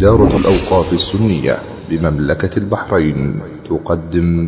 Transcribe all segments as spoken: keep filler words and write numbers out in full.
دارة الأوقاف السنية بمملكة البحرين تقدم.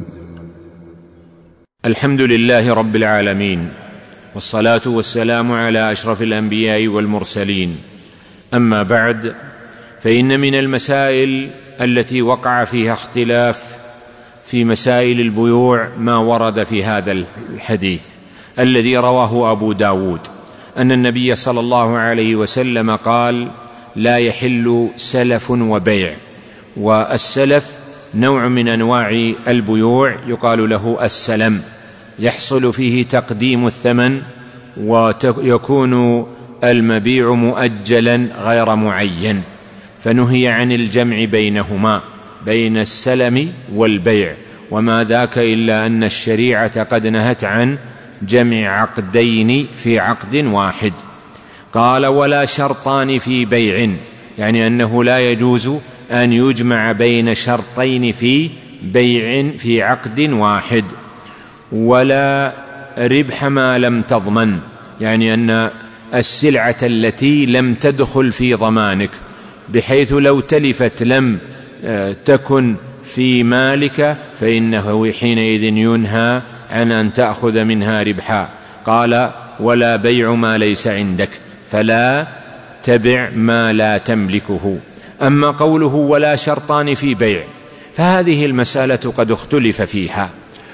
الحمد لله رب العالمين، والصلاة والسلام على أشرف الأنبياء والمرسلين. أما بعد، فإن من المسائل التي وقع فيها اختلاف في مسائل البيوع ما ورد في هذا الحديث الذي رواه أبو داود، أن النبي صلى الله عليه وسلم قال: لا يحل سلف وبيع. والسلف نوع من أنواع البيوع يقال له السلم، يحصل فيه تقديم الثمن ويكون المبيع مؤجلا غير معين، فنهي عن الجمع بينهما بين السلم والبيع، وما ذاك إلا أن الشريعة قد نهت عن جمع عقدين في عقد واحد. قال: ولا شرطان في بيع، يعني أنه لا يجوز أن يجمع بين شرطين في بيع في عقد واحد. ولا ربح ما لم تضمن، يعني أن السلعة التي لم تدخل في ضمانك، بحيث لو تلفت لم تكن في مالك فإنه حينئذ ينهى عن أن تأخذ منها ربحا. قال: ولا بيع ما ليس عندك، فلا تبع ما لا تملكه. أما قوله ولا شرطان في بيع، فهذه المسألة قد اختلف فيها،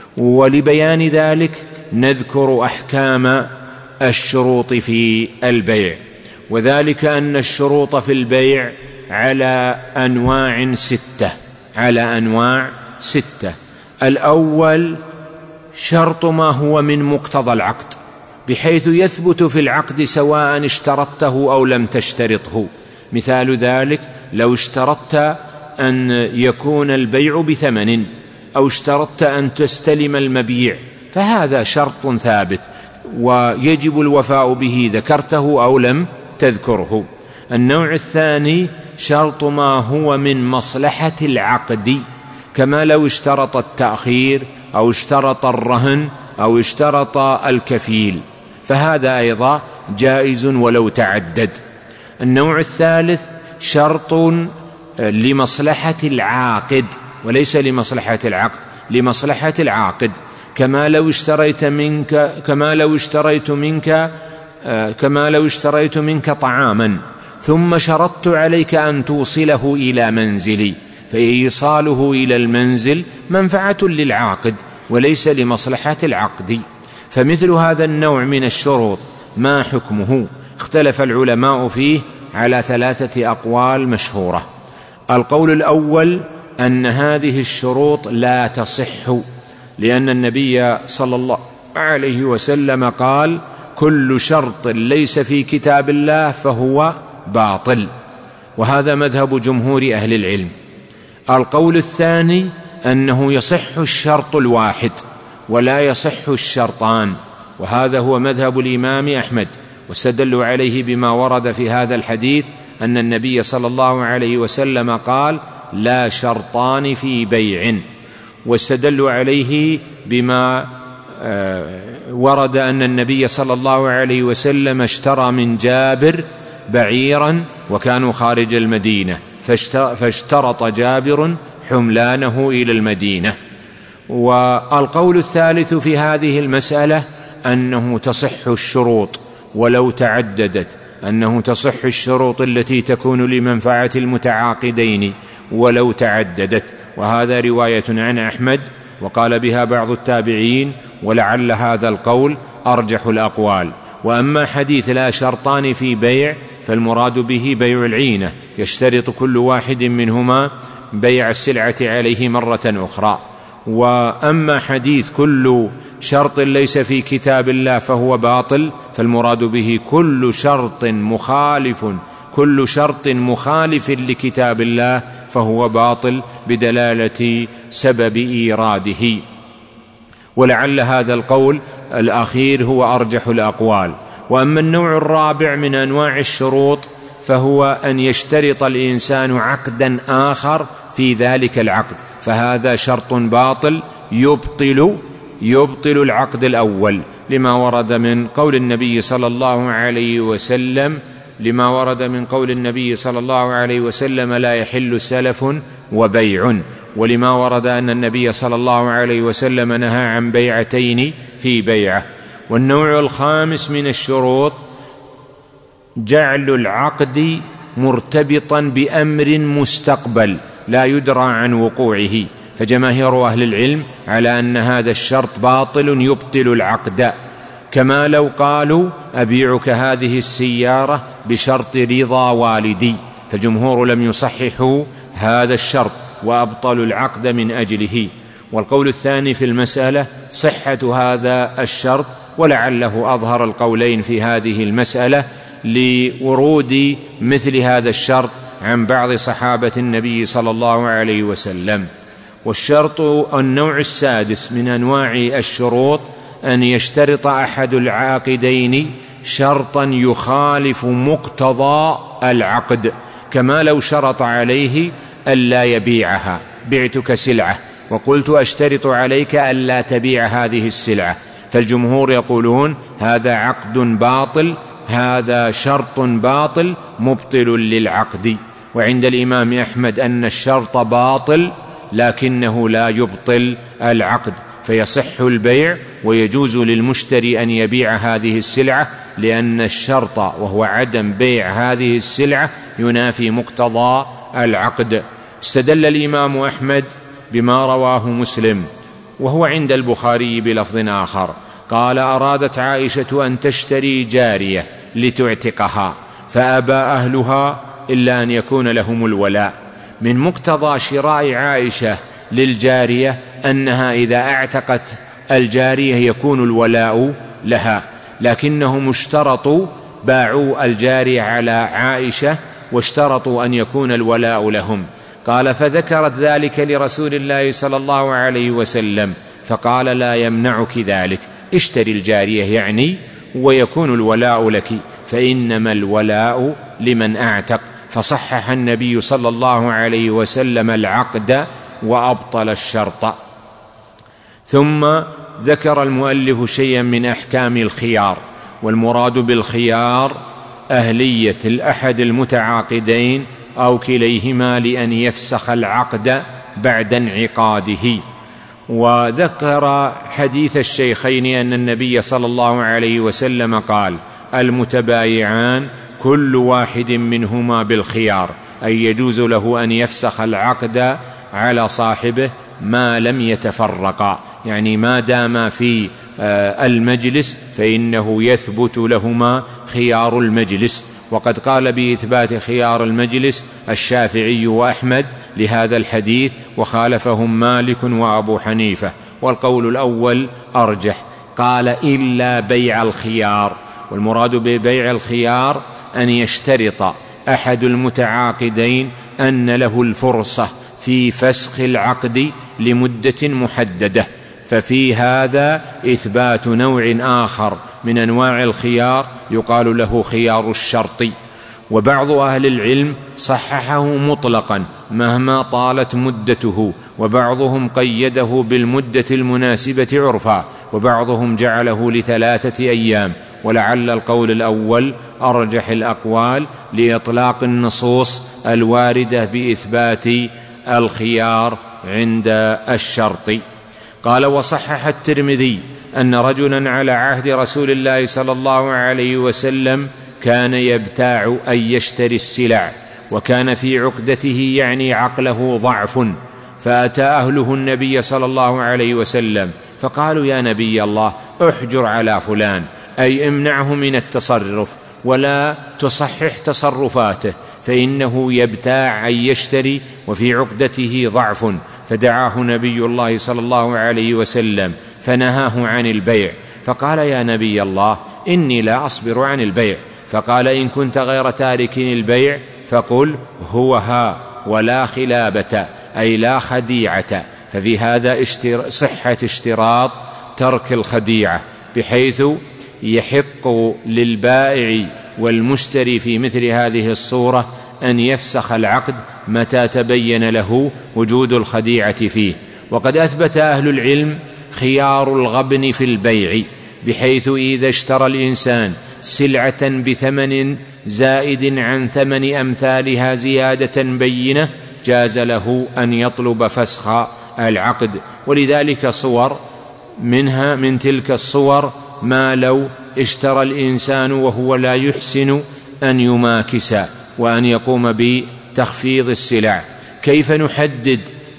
ولبيان ذلك نذكر أحكام الشروط في البيع. وذلك أن الشروط في البيع على أنواع ستة على أنواع ستة الأول شرط ما هو من مقتضى العقد، بحيث يثبت في العقد سواء اشترطته أو لم تشترطه. مثال ذلك: لو اشترطت أن يكون البيع بثمن، أو اشترطت أن تستلم المبيع، فهذا شرط ثابت ويجب الوفاء به، ذكرته أو لم تذكره. النوع الثاني شرط ما هو من مصلحة العقد، كما لو اشترط التأخير أو اشترط الرهن أو اشترط الكفيل، فهذا أيضا جائز ولو تعدد. النوع الثالث شرط لمصلحة العاقد وليس لمصلحة العقد، لمصلحة العاقد، كما لو اشتريت منك كما لو اشتريت منك كما لو اشتريت منك طعاما ثم شرطت عليك أن توصله إلى منزلي، فإيصاله إلى المنزل منفعة للعاقد وليس لمصلحة العقد. فمثل هذا النوع من الشروط ما حكمه؟ اختلف العلماء فيه على ثلاثة أقوال مشهورة. القول الأول أن هذه الشروط لا تصح، لأن النبي صلى الله عليه وسلم قال: كل شرط ليس في كتاب الله فهو باطل، وهذا مذهب جمهور أهل العلم. القول الثاني أنه يصح الشرط الواحد ولا يصح الشرطان، وهذا هو مذهب الإمام أحمد، واستدلوا عليه بما ورد في هذا الحديث أن النبي صلى الله عليه وسلم قال: لا شرطان في بيع، واستدلوا عليه بما ورد أن النبي صلى الله عليه وسلم اشترى من جابر بعيرا وكانوا خارج المدينة، فاشترط جابر حملانه إلى المدينة. والقول الثالث في هذه المسألة أنه تصح الشروط ولو تعددت، أنه تصح الشروط التي تكون لمنفعة المتعاقدين ولو تعددت، وهذا رواية عن أحمد، وقال بها بعض التابعين، ولعل هذا القول أرجح الأقوال. وأما حديث لا شرطان في بيع فالمراد به بيع العينة، يشترط كل واحد منهما بيع السلعة عليه مرة أخرى. وأما حديث كل شرط ليس في كتاب الله فهو باطل فالمراد به كل شرط مخالف كل شرط مخالف لكتاب الله فهو باطل بدلالة سبب إيراده. ولعل هذا القول الأخير هو أرجح الأقوال. وأما النوع الرابع من أنواع الشروط فهو أن يشترط الإنسان عقدا آخر في ذلك العقد، فهذا شرط باطل يبطل يبطل العقد الأول، لما ورد من قول النبي صلى الله عليه وسلم: لما ورد من قول النبي صلى الله عليه وسلم لا يحل سلف وبيع، ولما ورد أن النبي صلى الله عليه وسلم نهى عن بيعتين في بيعة. والنوع الخامس من الشروط جعل العقد مرتبطا بأمر مستقبل لا يدرى عن وقوعه، فجماهير أهل العلم على أن هذا الشرط باطل يبطل العقد، كما لو قالوا أبيعك هذه السيارة بشرط رضا والدي، فجمهور لم يصححوا هذا الشرط وأبطلوا العقد من أجله. والقول الثاني في المسألة صحة هذا الشرط، ولعله أظهر القولين في هذه المسألة لورود مثل هذا الشرط عن بعض صحابة النبي صلى الله عليه وسلم. والشرط النوع السادس من أنواع الشروط أن يشترط أحد العاقدين شرطا يخالف مقتضى العقد، كما لو شرط عليه ألا يبيعها، بعتك سلعة وقلت أشترط عليك ألا تبيع هذه السلعة، فالجمهور يقولون هذا عقد باطل، هذا شرط باطل مبطل للعقد. وعند الإمام أحمد أن الشرط باطل لكنه لا يبطل العقد، فيصح البيع ويجوز للمشتري أن يبيع هذه السلعة، لأن الشرط وهو عدم بيع هذه السلعة ينافي مقتضى العقد. استدل الإمام أحمد بما رواه مسلم وهو عند البخاري بلفظ آخر، قال أرادت عائشة أن تشتري جارية لتعتقها فأبى أهلها إلا أن يكون لهم الولاء. من مقتضى شراء عائشة للجارية أنها إذا اعتقت الجارية يكون الولاء لها، لكنهم اشترطوا باعوا الجارية على عائشة واشترطوا أن يكون الولاء لهم. قال فذكرت ذلك لرسول الله صلى الله عليه وسلم فقال لا يمنعك ذلك، اشتري الجارية يعني ويكون الولاء لك، فإنما الولاء لمن أعتق. فصحح النبي صلى الله عليه وسلم العقد وأبطل الشرط. ثم ذكر المؤلف شيئا من أحكام الخيار، والمراد بالخيار أهلية الأحد المتعاقدين أو كليهما لأن يفسخ العقد بعد انعقاده. وذكر حديث الشيخين أن النبي صلى الله عليه وسلم قال المتبايعان كل واحد منهما بالخيار، أي يجوز له أن يفسخ العقد على صاحبه ما لم يتفرقا، يعني ما دام في المجلس فإنه يثبت لهما خيار المجلس. وقد قال بإثبات خيار المجلس الشافعي وأحمد لهذا الحديث، وخالفهم مالك وأبو حنيفة، والقول الأول أرجح. قال إلا بيع الخيار، والمراد ببيع الخيار أن يشترط أحد المتعاقدين أن له الفرصة في فسخ العقد لمدة محددة، ففي هذا إثبات نوع آخر من أنواع الخيار يقال له خيار الشرط. وبعض أهل العلم صححه مطلقا مهما طالت مدته، وبعضهم قيده بالمدة المناسبة عرفا، وبعضهم جعله لثلاثة أيام، ولعل القول الأول أرجح الأقوال لإطلاق النصوص الواردة بإثبات الخيار عند الشرط. قال وصحح الترمذي أن رجلا على عهد رسول الله صلى الله عليه وسلم كان يبتاع أن يشتري السلع، وكان في عقدته يعني عقله ضعف، فأتى أهله النبي صلى الله عليه وسلم فقالوا يا نبي الله احجر على فلان، أي امنعه من التصرف ولا تصحح تصرفاته، فإنه يبتاع أن يشتري وفي عقدته ضعف. فدعاه نبي الله صلى الله عليه وسلم فنهاه عن البيع، فقال يا نبي الله إني لا أصبر عن البيع. فقال إن كنت غير تارك البيع فقل هو ها ولا خلابة، أي لا خديعة. ففي هذا صحة اشتراط ترك الخديعة، بحيث يحق للبائع والمشتري في مثل هذه الصورة أن يفسخ العقد متى تبين له وجود الخديعة فيه. وقد أثبت أهل العلم خيار الغبن في البيع، بحيث إذا اشترى الإنسان سلعة بثمن زائد عن ثمن أمثالها زيادة بينة جاز له أن يطلب فسخ العقد. ولذلك صور منها من تلك الصور ما لو اشترى الإنسان وهو لا يحسن أن يماكس وأن يقوم بتخفيض السلع، كيف نحدد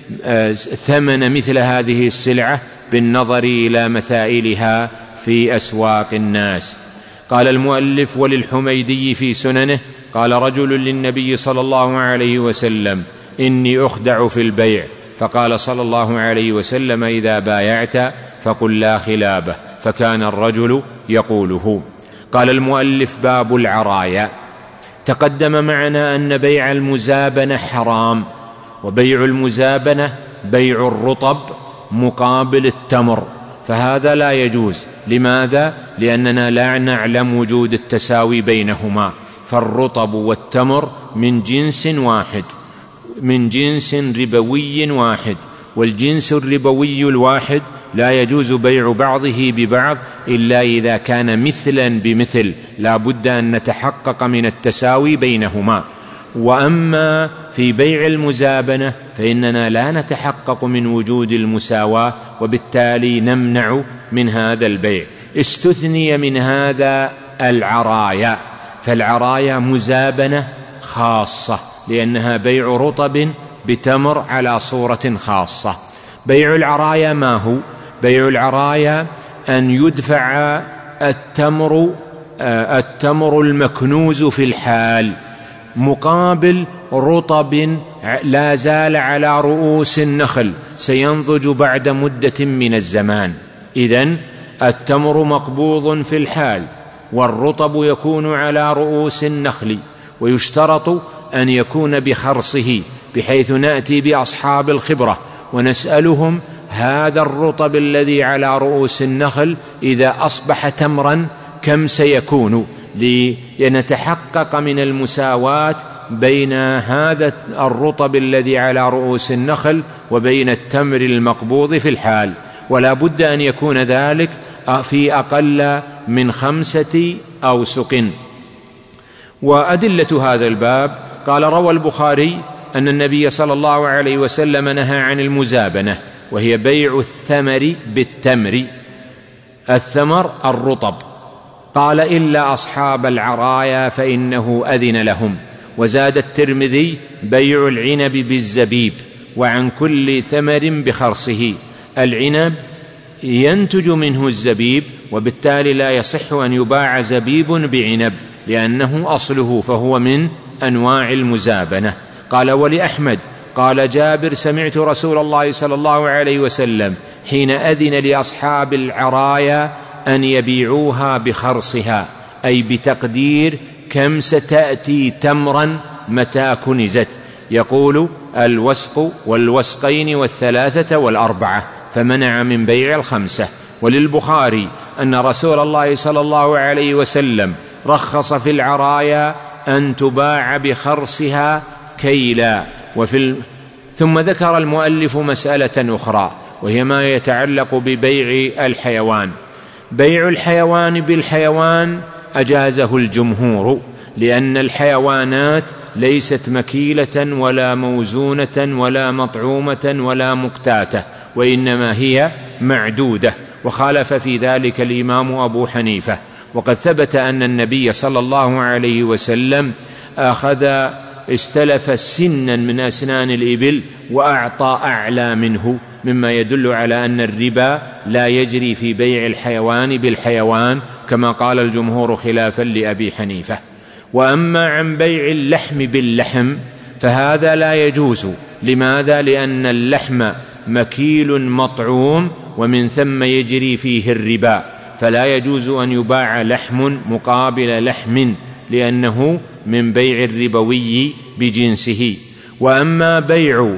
ثمن مثل هذه السلعة بالنظر إلى مثائلها في أسواق الناس؟ قال المؤلف: وللحميدي في سننه قال رجل للنبي صلى الله عليه وسلم: إني أخدع في البيع، فقال صلى الله عليه وسلم: إذا بايعت فقل لا خلابه، فكان الرجل يقوله. قال المؤلف: باب العرايا. تقدم معنا أن بيع المزابنة حرام، وبيع المزابنة بيع الرطب مقابل التمر، فهذا لا يجوز. لماذا؟ لأننا لا نعلم وجود التساوي بينهما، فالرطب والتمر من جنس واحد، من جنس ربوي واحد، والجنس الربوي الواحد لا يجوز بيع بعضه ببعض إلا إذا كان مثلا بمثل، لا بد أن نتحقق من التساوي بينهما. وأما في بيع المزابنة فإننا لا نتحقق من وجود المساواة، وبالتالي نمنع من هذا البيع. استثني من هذا العرايا، فالعرايا مزابنة خاصة لأنها بيع رطب بتمر على صورة خاصة. بيع العرايا ما هو؟ بيع العرايا أن يدفع التمر التمر المكنوز في الحال مقابل رطب لا زال على رؤوس النخل سينضج بعد مدة من الزمان. إذن التمر مقبوض في الحال والرطب يكون على رؤوس النخل، ويشترط أن يكون بخرصه، بحيث نأتي بأصحاب الخبرة ونسألهم: هذا الرطب الذي على رؤوس النخل إذا أصبح تمرا كم سيكون، لنتحقق من المساواة بين هذا الرطب الذي على رؤوس النخل وبين التمر المقبوض في الحال، ولا بد أن يكون ذلك في أقل من خمسة أوسق. وأدلة هذا الباب: قال روى البخاري أن النبي صلى الله عليه وسلم نهى عن المزابنة، وهي بيع الثمر بالتمر، الثمر الرطب، قال: إلا أصحاب العرايا فإنه أذن لهم. وزاد الترمذي: بيع العنب بالزبيب، وعن كل ثمر بخرصه. العنب ينتج منه الزبيب، وبالتالي لا يصح أن يباع زبيب بعنب لأنه أصله، فهو من أنواع المزابنة. قال: ولأحمد قال جابر: سمعت رسول الله صلى الله عليه وسلم حين أذن لأصحاب العرايا أن يبيعوها بخرصها، أي بتقدير كم ستأتي تمرا متى كنزت، يقول: الوسق والوسقين والثلاثة والأربعة، فمنع من بيع الخمسة. وللبخاري أن رسول الله صلى الله عليه وسلم رخص في العرايا أن تباع بخرصها كيلا. وفي ال... ثم ذكر المؤلف مسألة أخرى، وهي ما يتعلق ببيع الحيوان. بيع الحيوان بالحيوان أجازه الجمهور، لأن الحيوانات ليست مكيلة ولا موزونة ولا مطعومة ولا مقتاتة، وإنما هي معدودة، وخالف في ذلك الإمام أبو حنيفة. وقد ثبت أن النبي صلى الله عليه وسلم أخذ استلف سنا من أسنان الإبل وأعطى أعلى منه، مما يدل على أن الربا لا يجري في بيع الحيوان بالحيوان كما قال الجمهور خلافا لأبي حنيفة. وأما عن بيع اللحم باللحم فهذا لا يجوز. لماذا؟ لأن اللحم مكيل مطعوم، ومن ثم يجري فيه الربا، فلا يجوز أن يباع لحم مقابل لحم، لأنه من بيع الربوي بجنسه. وأما بيع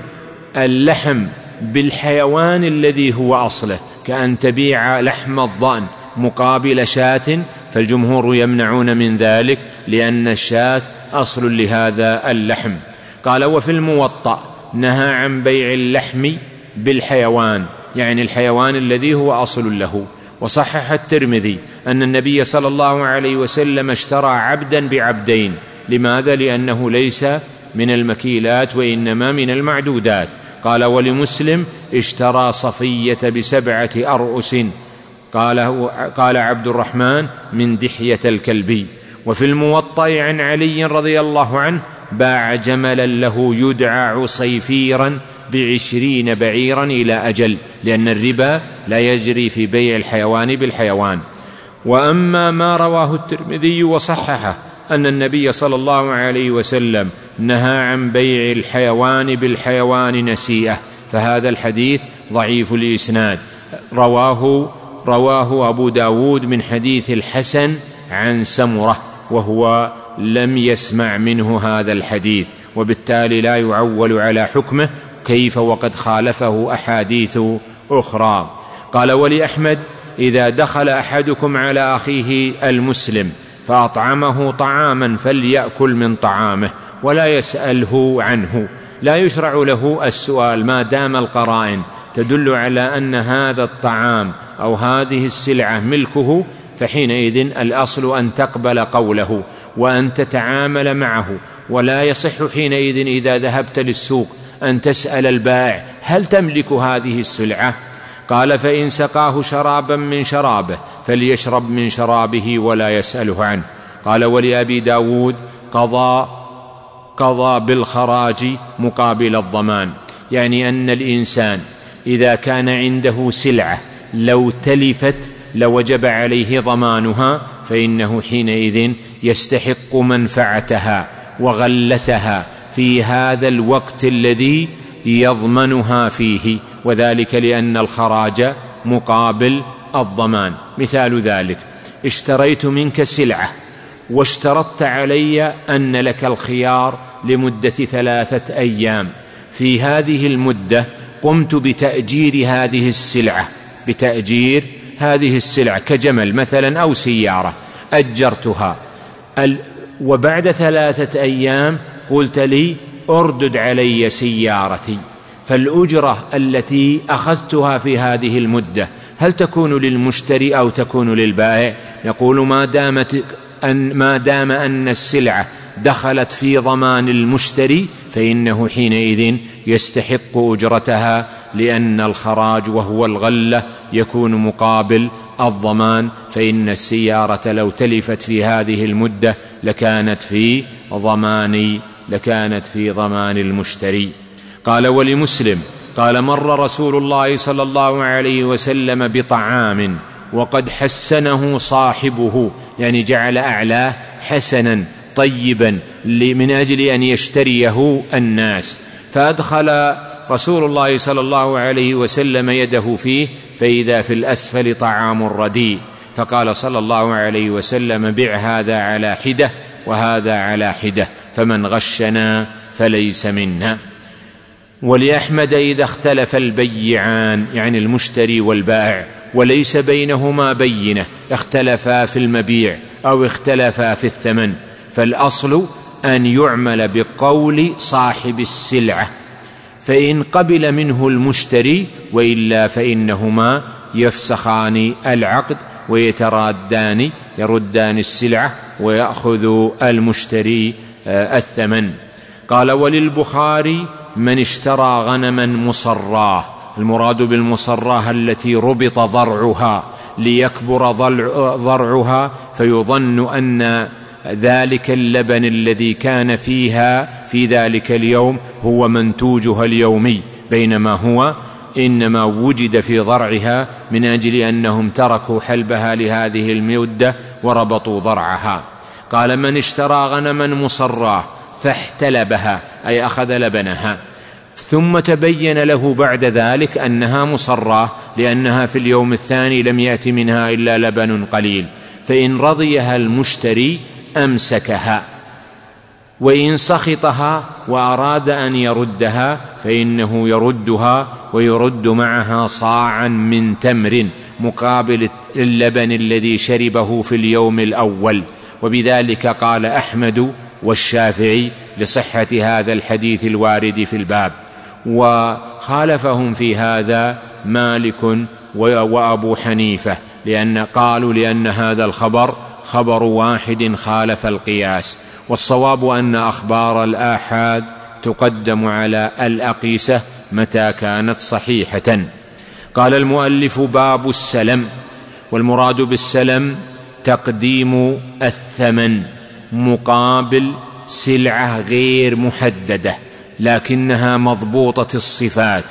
اللحم بالحيوان الذي هو أصله، كأن تبيع لحم الضأن مقابل شاة، فالجمهور يمنعون من ذلك، لأن الشاة أصل لهذا اللحم. قال: وفي الموطأ نهى عن بيع اللحم بالحيوان، يعني الحيوان الذي هو أصل له. وصحح الترمذي أن النبي صلى الله عليه وسلم اشترى عبدا بعبدين. لماذا؟ لأنه ليس من المكيلات وإنما من المعدودات. قال ولمسلم اشترى صفية بسبعة أرؤس، قال, قال عبد الرحمن من دحية الكلبي. وفي الموطأ عن علي رضي الله عنه باع جملا له يدعى عصيفيرا بعشرين بعيرا إلى أجل، لأن الربا لا يجري في بيع الحيوان بالحيوان. وأما ما رواه الترمذي وصححه أن النبي صلى الله عليه وسلم نهى عن بيع الحيوان بالحيوان نسيئة، فهذا الحديث ضعيف الإسناد. رواه رواه أبو داود من حديث الحسن عن سمرة، وهو لم يسمع منه هذا الحديث، وبالتالي لا يعول على حكمه، كيف وقد خالفه أحاديث أخرى. قال ولأحمد إذا دخل أحدكم على أخيه المسلم فأطعمه طعاما فليأكل من طعامه ولا يسأله عنه. لا يشرع له السؤال ما دام القرائن تدل على أن هذا الطعام أو هذه السلعة ملكه، فحينئذ الأصل أن تقبل قوله وأن تتعامل معه. ولا يصح حينئذ إذا ذهبت للسوق أن تسأل البائع هل تملك هذه السلعة؟ قال فإن سقاه شرابا من شرابه فليشرب من شرابه ولا يسأله عنه. قال ولأبي داود قضى, قضى بالخراج مقابل الضمان، يعني أن الإنسان إذا كان عنده سلعة لو تلفت لوجب عليه ضمانها، فإنه حينئذ يستحق منفعتها وغلتها في هذا الوقت الذي يضمنها فيه، وذلك لأن الخراج مقابل الضمان. مثال ذلك اشتريت منك سلعة واشترطت علي أن لك الخيار لمدة ثلاثة أيام، في هذه المدة قمت بتأجير هذه السلعة بتأجير هذه السلعة كجمل مثلا أو سيارة، أجرتها، وبعد ثلاثة أيام قلت لي أردد علي سيارتي، فالأجرة التي أخذتها في هذه المدة هل تكون للمشتري أو تكون للبائع؟ يقول ما دامت أن ما دام أن السلعة دخلت في ضمان المشتري فإنه حينئذ يستحق أجرتها، لأن الخراج وهو الغلة يكون مقابل الضمان، فإن السيارة لو تلفت في هذه المدة لكانت في ضمان لكانت في ضمان المشتري. قال ولمسلم قال مر رسول الله صلى الله عليه وسلم بطعام وقد حسنه صاحبه، يعني جعل أعلاه حسنا طيبا من أجل أن يشتريه الناس، فأدخل رسول الله صلى الله عليه وسلم يده فيه فإذا في الأسفل طعام رديء، فقال صلى الله عليه وسلم بع هذا على حدة وهذا على حدة، فمن غشنا فليس منا. ولأحمد إذا اختلف البيعان، يعني المشتري والبائع، وليس بينهما بينة، اختلفا في المبيع أو اختلفا في الثمن، فالأصل أن يعمل بقول صاحب السلعة، فإن قبل منه المشتري وإلا فإنهما يفسخان العقد ويترادان يردان السلعة ويأخذ المشتري الثمن. قال وللبخاري من اشترى غنما مصراه، المراد بالمصراه التي ربط ضرعها ليكبر ضرعها فيظن أن ذلك اللبن الذي كان فيها في ذلك اليوم هو منتوجها اليومي، بينما هو إنما وجد في ضرعها من أجل أنهم تركوا حلبها لهذه المدة وربطوا ضرعها. قال من اشترى غنما مصراه فاحتلبها، أي أخذ لبنها، ثم تبين له بعد ذلك أنها مصراه لأنها في اليوم الثاني لم يأتي منها إلا لبن قليل، فإن رضيها المشتري أمسكها، وإن سخطها وأراد أن يردها فإنه يردها ويرد معها صاعا من تمر مقابل اللبن الذي شربه في اليوم الأول. وبذلك قال أحمد والشافعي لصحة هذا الحديث الوارد في الباب، وخالفهم في هذا مالك وأبو حنيفة، لأن قالوا لأن هذا الخبر خبر واحد خالف القياس، والصواب أن أخبار الآحاد تقدم على الأقيسة متى كانت صحيحة. قال المؤلف: باب السلم. والمراد بالسلم تقديم الثمن مقابل سلعة غير محددة لكنها مضبوطة الصفات،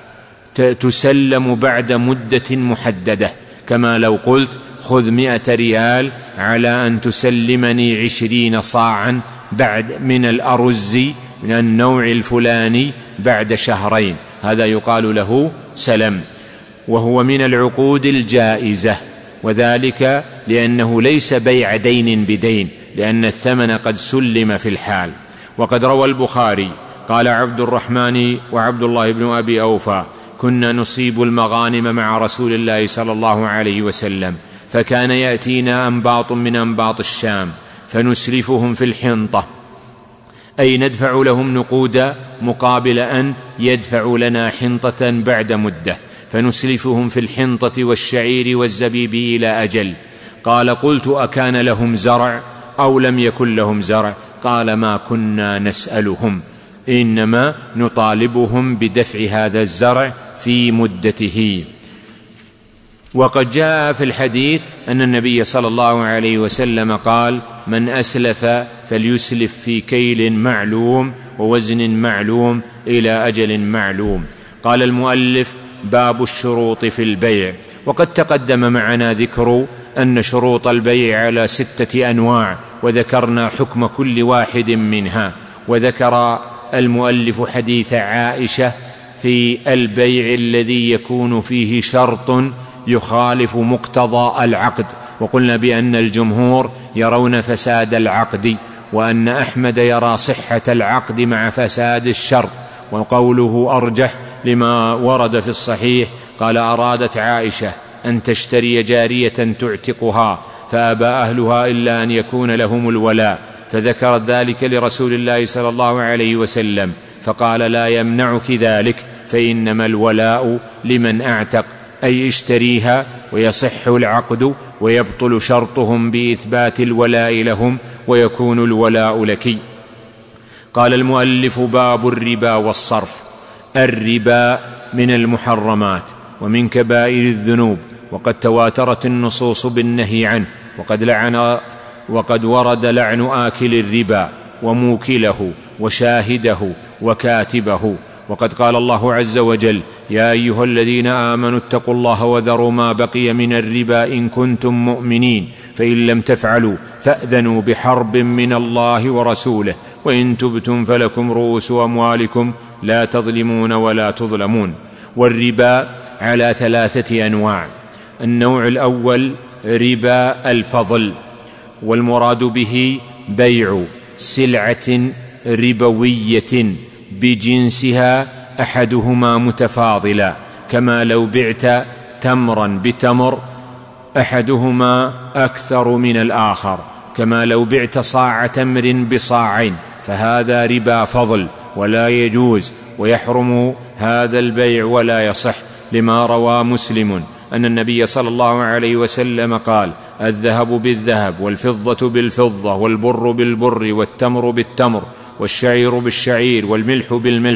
تسلم بعد مدة محددة، كما لو قلت: خذ مئة ريال على أن تسلمني عشرين صاعا بعد من الأرز من النوع الفلاني بعد شهرين. هذا يقال له سلم، وهو من العقود الجائزة، وذلك لأنه ليس بيع دين بدين، لأن الثمن قد سلم في الحال. وقد روى البخاري قال عبد الرحمن وعبد الله بن أبي أوفى: كنا نصيب المغانم مع رسول الله صلى الله عليه وسلم، فكان يأتينا أنباط من أنباط الشام فنسلفهم في الحنطة، أي ندفع لهم نقودا مقابل أن يدفعوا لنا حنطة بعد مدة، فنسلفهم في الحنطة والشعير والزبيب إلى أجل. قال: قلت: أكان لهم زرع أو لم يكن لهم زرع؟ قال: ما كنا نسألهم، إنما نطالبهم بدفع هذا الزرع في مدته. وقد جاء في الحديث أن النبي صلى الله عليه وسلم قال: من أسلف فليسلف في كيل معلوم ووزن معلوم إلى أجل معلوم. قال المؤلف: باب الشروط في البيع. وقد تقدم معنا ذكر أن شروط البيع على ستة أنواع، وذكرنا حكم كل واحد منها. وذكر المؤلف حديث عائشة في البيع الذي يكون فيه شرط يخالف مقتضى العقد، وقلنا بأن الجمهور يرون فساد العقد، وأن أحمد يرى صحة العقد مع فساد الشرط، وقوله أرجح لما ورد في الصحيح. قال: أرادت عائشة أن تشتري جارية تعتقها، فأبى أهلها إلا أن يكون لهم الولاء، فذكرت ذلك لرسول الله صلى الله عليه وسلم، فقال: لا يمنعك ذلك، فإنما الولاء لمن أعتق، أي اشتريها ويصح العقد ويبطل شرطهم بإثبات الولاء لهم ويكون الولاء لك. قال المؤلف: باب الربا والصرف. الربا من المحرمات ومن كبائر الذنوب، وقد تواترت النصوص بالنهي عنه، وقد لعن وقد ورد لعن آكل الربا وموكله وشاهده وكاتبه. وقد قال الله عز وجل: يا أيها الذين آمنوا اتقوا الله وذروا ما بقي من الربا إن كنتم مؤمنين، فإن لم تفعلوا فأذنوا بحرب من الله ورسوله، وإن تبتم فلكم رؤوس أموالكم لا تظلمون ولا تظلمون. والربا على ثلاثة أنواع. النوع الأول ربا الفضل، والمراد به بيع سلعة ربوية بجنسها أحدهما متفاضلا، كما لو بعت تمرا بتمر أحدهما أكثر من الآخر، كما لو بعت صاع تمر بصاعين، فهذا ربا فضل ولا يجوز، ويحرم هذا البيع ولا يصح، لما روى مسلم أن النبي صلى الله عليه وسلم قال: الذهب بالذهب والفضة بالفضة والبر بالبر والتمر بالتمر والشعير بالشعير والملح بالملح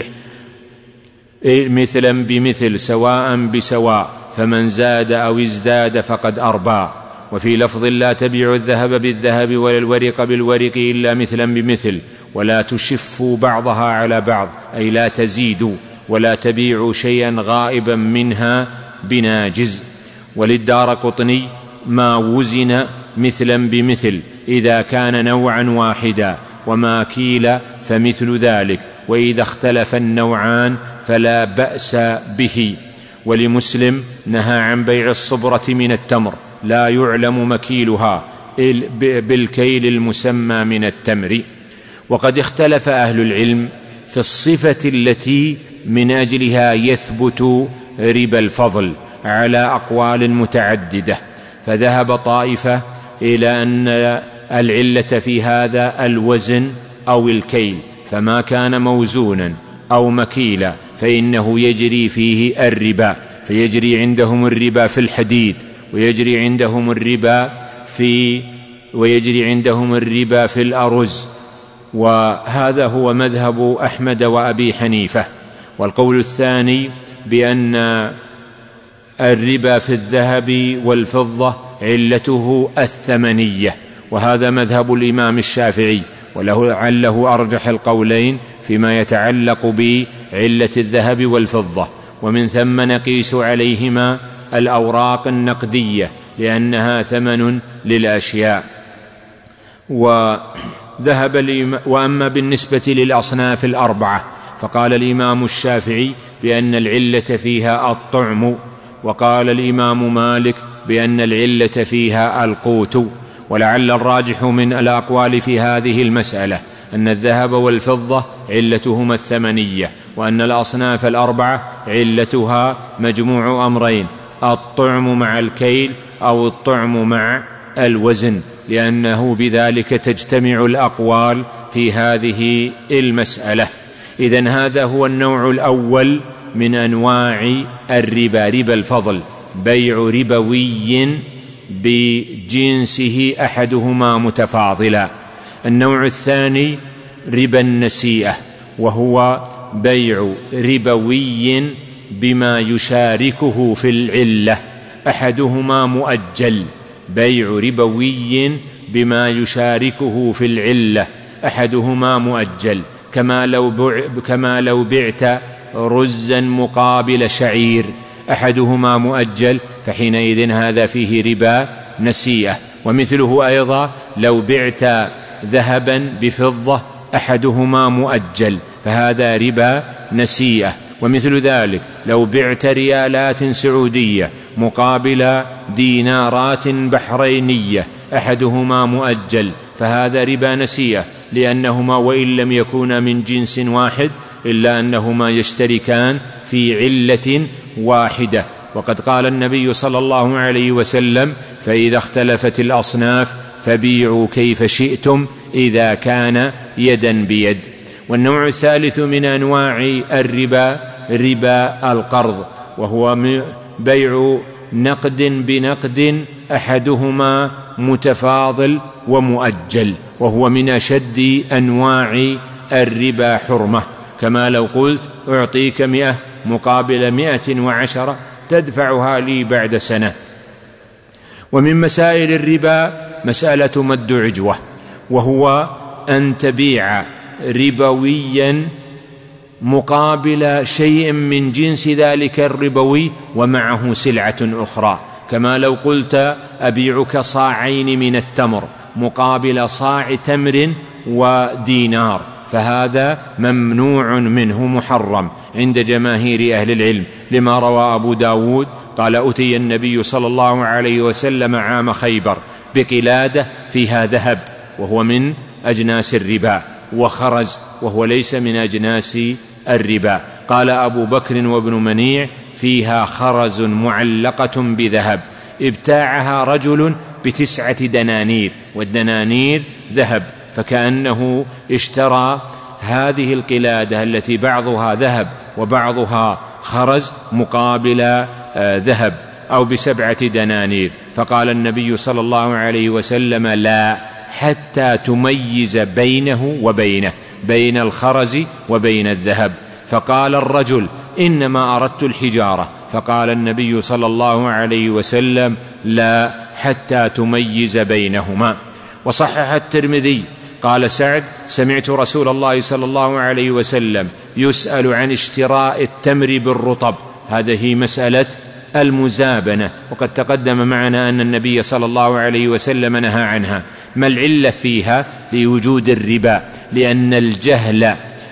مثلا بمثل سواء بسواء، فمن زاد أو ازداد فقد أربى. وفي لفظ: لا تبيع الذهب بالذهب ولا الورق بالورق إلا مثلا بمثل، ولا تشفوا بعضها على بعض، أي لا تزيدوا، ولا تبيعوا شيئا غائبا منها بناجز. وللدارقطني: ما وزن مثلا بمثل إذا كان نوعا واحدا، وما كيل فمثل ذلك، وإذا اختلف النوعان فلا بأس به. ولمسلم: نهى عن بيع الصبرة من التمر لا يعلم مكيلها بالكيل المسمى من التمر. وقد اختلف أهل العلم في الصفة التي من أجلها يثبت ربا الفضل على أقوال متعددة، فذهب طائفة إلى أن العلة في هذا الوزن أو الكيل، فما كان موزونا أو مكيلا فإنه يجري فيه الربا، فيجري عندهم الربا في الحديد ويجري عندهم الربا في ويجري عندهم الربا في الأرز، وهذا هو مذهب أحمد وأبي حنيفة. والقول الثاني بأن الربا في الذهب والفضة علته الثمنية، وهذا مذهب الإمام الشافعي، ولعله أرجح القولين فيما يتعلق بعلة الذهب والفضة. ومن ثم نقيس عليهما الأوراق النقدية لأنها ثمن للأشياء. وذهب الإمام وأما بالنسبة للأصناف الأربعة فقال الإمام الشافعي بأن العلة فيها الطعم، وقال الإمام مالك بأن العلة فيها القوت. ولعل الراجح من الأقوال في هذه المسألة أن الذهب والفضة علتهما الثمنية، وأن الأصناف الأربعة علتها مجموع أمرين: الطعم مع الكيل أو الطعم مع الوزن، لأنه بذلك تجتمع الأقوال في هذه المسألة. إذن هذا هو النوع الأول من أنواع الربا، ربا الفضل، بيع ربوي بجنسه أحدهما متفاضلا. النوع الثاني ربا النسيئة، وهو بيع ربوي بما يشاركه في العلة أحدهما مؤجل، بيع ربوي بما يشاركه في العلة أحدهما مؤجل، كما لو, بع كما لو بعت رزا مقابل شعير، أحدهما مؤجل، فحينئذ هذا فيه ربا نسيئة. ومثله أيضا لو بعت ذهبا بفضة أحدهما مؤجل، فهذا ربا نسيئة. ومثل ذلك لو بعت ريالات سعودية مقابل دينارات بحرينية أحدهما مؤجل، فهذا ربا نسيئة، لأنهما وإن لم يكونا من جنس واحد إلا أنهما يشتركان في علة واحدة. وقد قال النبي صلى الله عليه وسلم: فإذا اختلفت الأصناف فبيعوا كيف شئتم إذا كان يدا بيد. والنوع الثالث من أنواع الربا ربا القرض، وهو بيع نقد بنقد أحدهما متفاضل ومؤجل، وهو من أشد أنواع الربا حرمة، كما لو قلت أعطيك مئة مقابل مئة وعشرة تدفعها لي بعد سنة. ومن مسائل الربا مسألة مد عجوة، وهو أن تبيع ربويا مقابل شيء من جنس ذلك الربوي ومعه سلعة أخرى، كما لو قلت أبيعك صاعين من التمر مقابل صاع تمر ودينار، فهذا ممنوع منه محرم عند جماهير أهل العلم، لما روى أبو داود قال: أتي النبي صلى الله عليه وسلم عام خيبر بقلادة فيها ذهب، وهو من أجناس الربا، وخرز، وهو ليس من أجناس الربا. قال أبو بكر وابن منيع: فيها خرز معلقة بذهب، ابتاعها رجل بتسعة دنانير، والدنانير ذهب، فكأنه اشترى هذه القلادة التي بعضها ذهب وبعضها خرز مقابل آه ذهب أو بسبعة دنانير. فقال النبي صلى الله عليه وسلم: لا، حتى تميز بينه وبينه، بين الخرز وبين الذهب. فقال الرجل: إنما أردت الحجارة. فقال النبي صلى الله عليه وسلم: لا، حتى تميز بينهما. وصحح الترمذي قال سعد: سمعت رسول الله صلى الله عليه وسلم يسأل عن اشتراء التمر بالرطب. هذه مسألة المزابنة، وقد تقدم معنا أن النبي صلى الله عليه وسلم نهى عنها. ما العلة فيها؟ لوجود الربا، لأن الجهل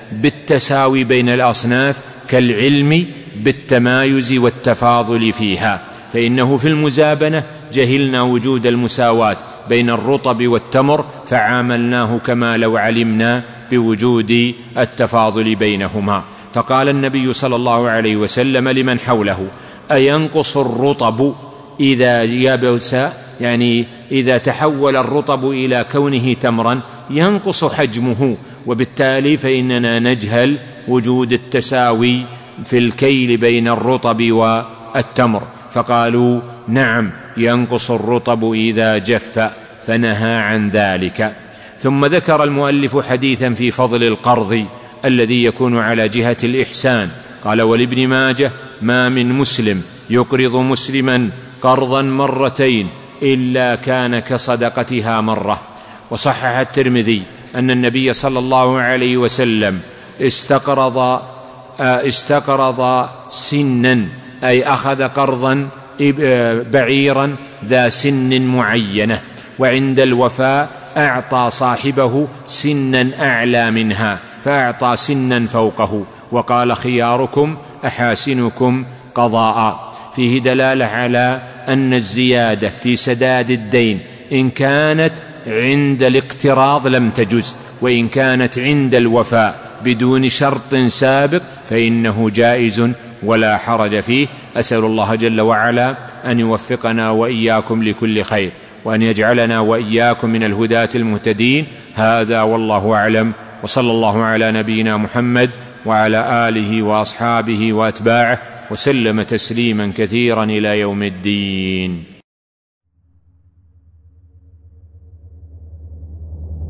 بالتساوي بين الأصناف كالعلم بالتمايز والتفاضل فيها، فإنه في المزابنة جهلنا وجود المساواة بين الرطب والتمر فعاملناه كما لو علمنا بوجود التفاضل بينهما. فقال النبي صلى الله عليه وسلم لمن حوله: أينقص الرطب إذا يبس، يعني إذا تحول الرطب إلى كونه تمرا ينقص حجمه، وبالتالي فإننا نجهل وجود التساوي في الكيل بين الرطب والتمر. فقالوا: نعم ينقص الرطب إذا جف، فنهى عن ذلك. ثم ذكر المؤلف حديثا في فضل القرض الذي يكون على جهة الإحسان، قال: ولابن ماجه: ما من مسلم يقرض مسلما قرضا مرتين إلا كان كصدقتها مرة. وصحح الترمذي أن النبي صلى الله عليه وسلم استقرض استقرض سنا، أي أخذ قرضا بعيرا ذا سن معينة، وعند الوفاء أعطى صاحبه سنا أعلى منها فأعطى سنا فوقه، وقال: خياركم أحاسنكم قضاء. فيه دلالة على أن الزيادة في سداد الدين إن كانت عند الاقتراض لم تجز، وإن كانت عند الوفاء بدون شرط سابق فإنه جائز ولا حرج فيه. أسأل الله جل وعلا أن يوفقنا وإياكم لكل خير، وأن يجعلنا وإياكم من الهداة المهتدين. هذا والله أعلم، وصلى الله على نبينا محمد وعلى آله وأصحابه وأتباعه وسلم تسليما كثيرا إلى يوم الدين.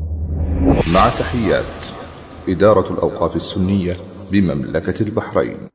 مع تحيات إدارة الأوقاف السنية بمملكة البحرين.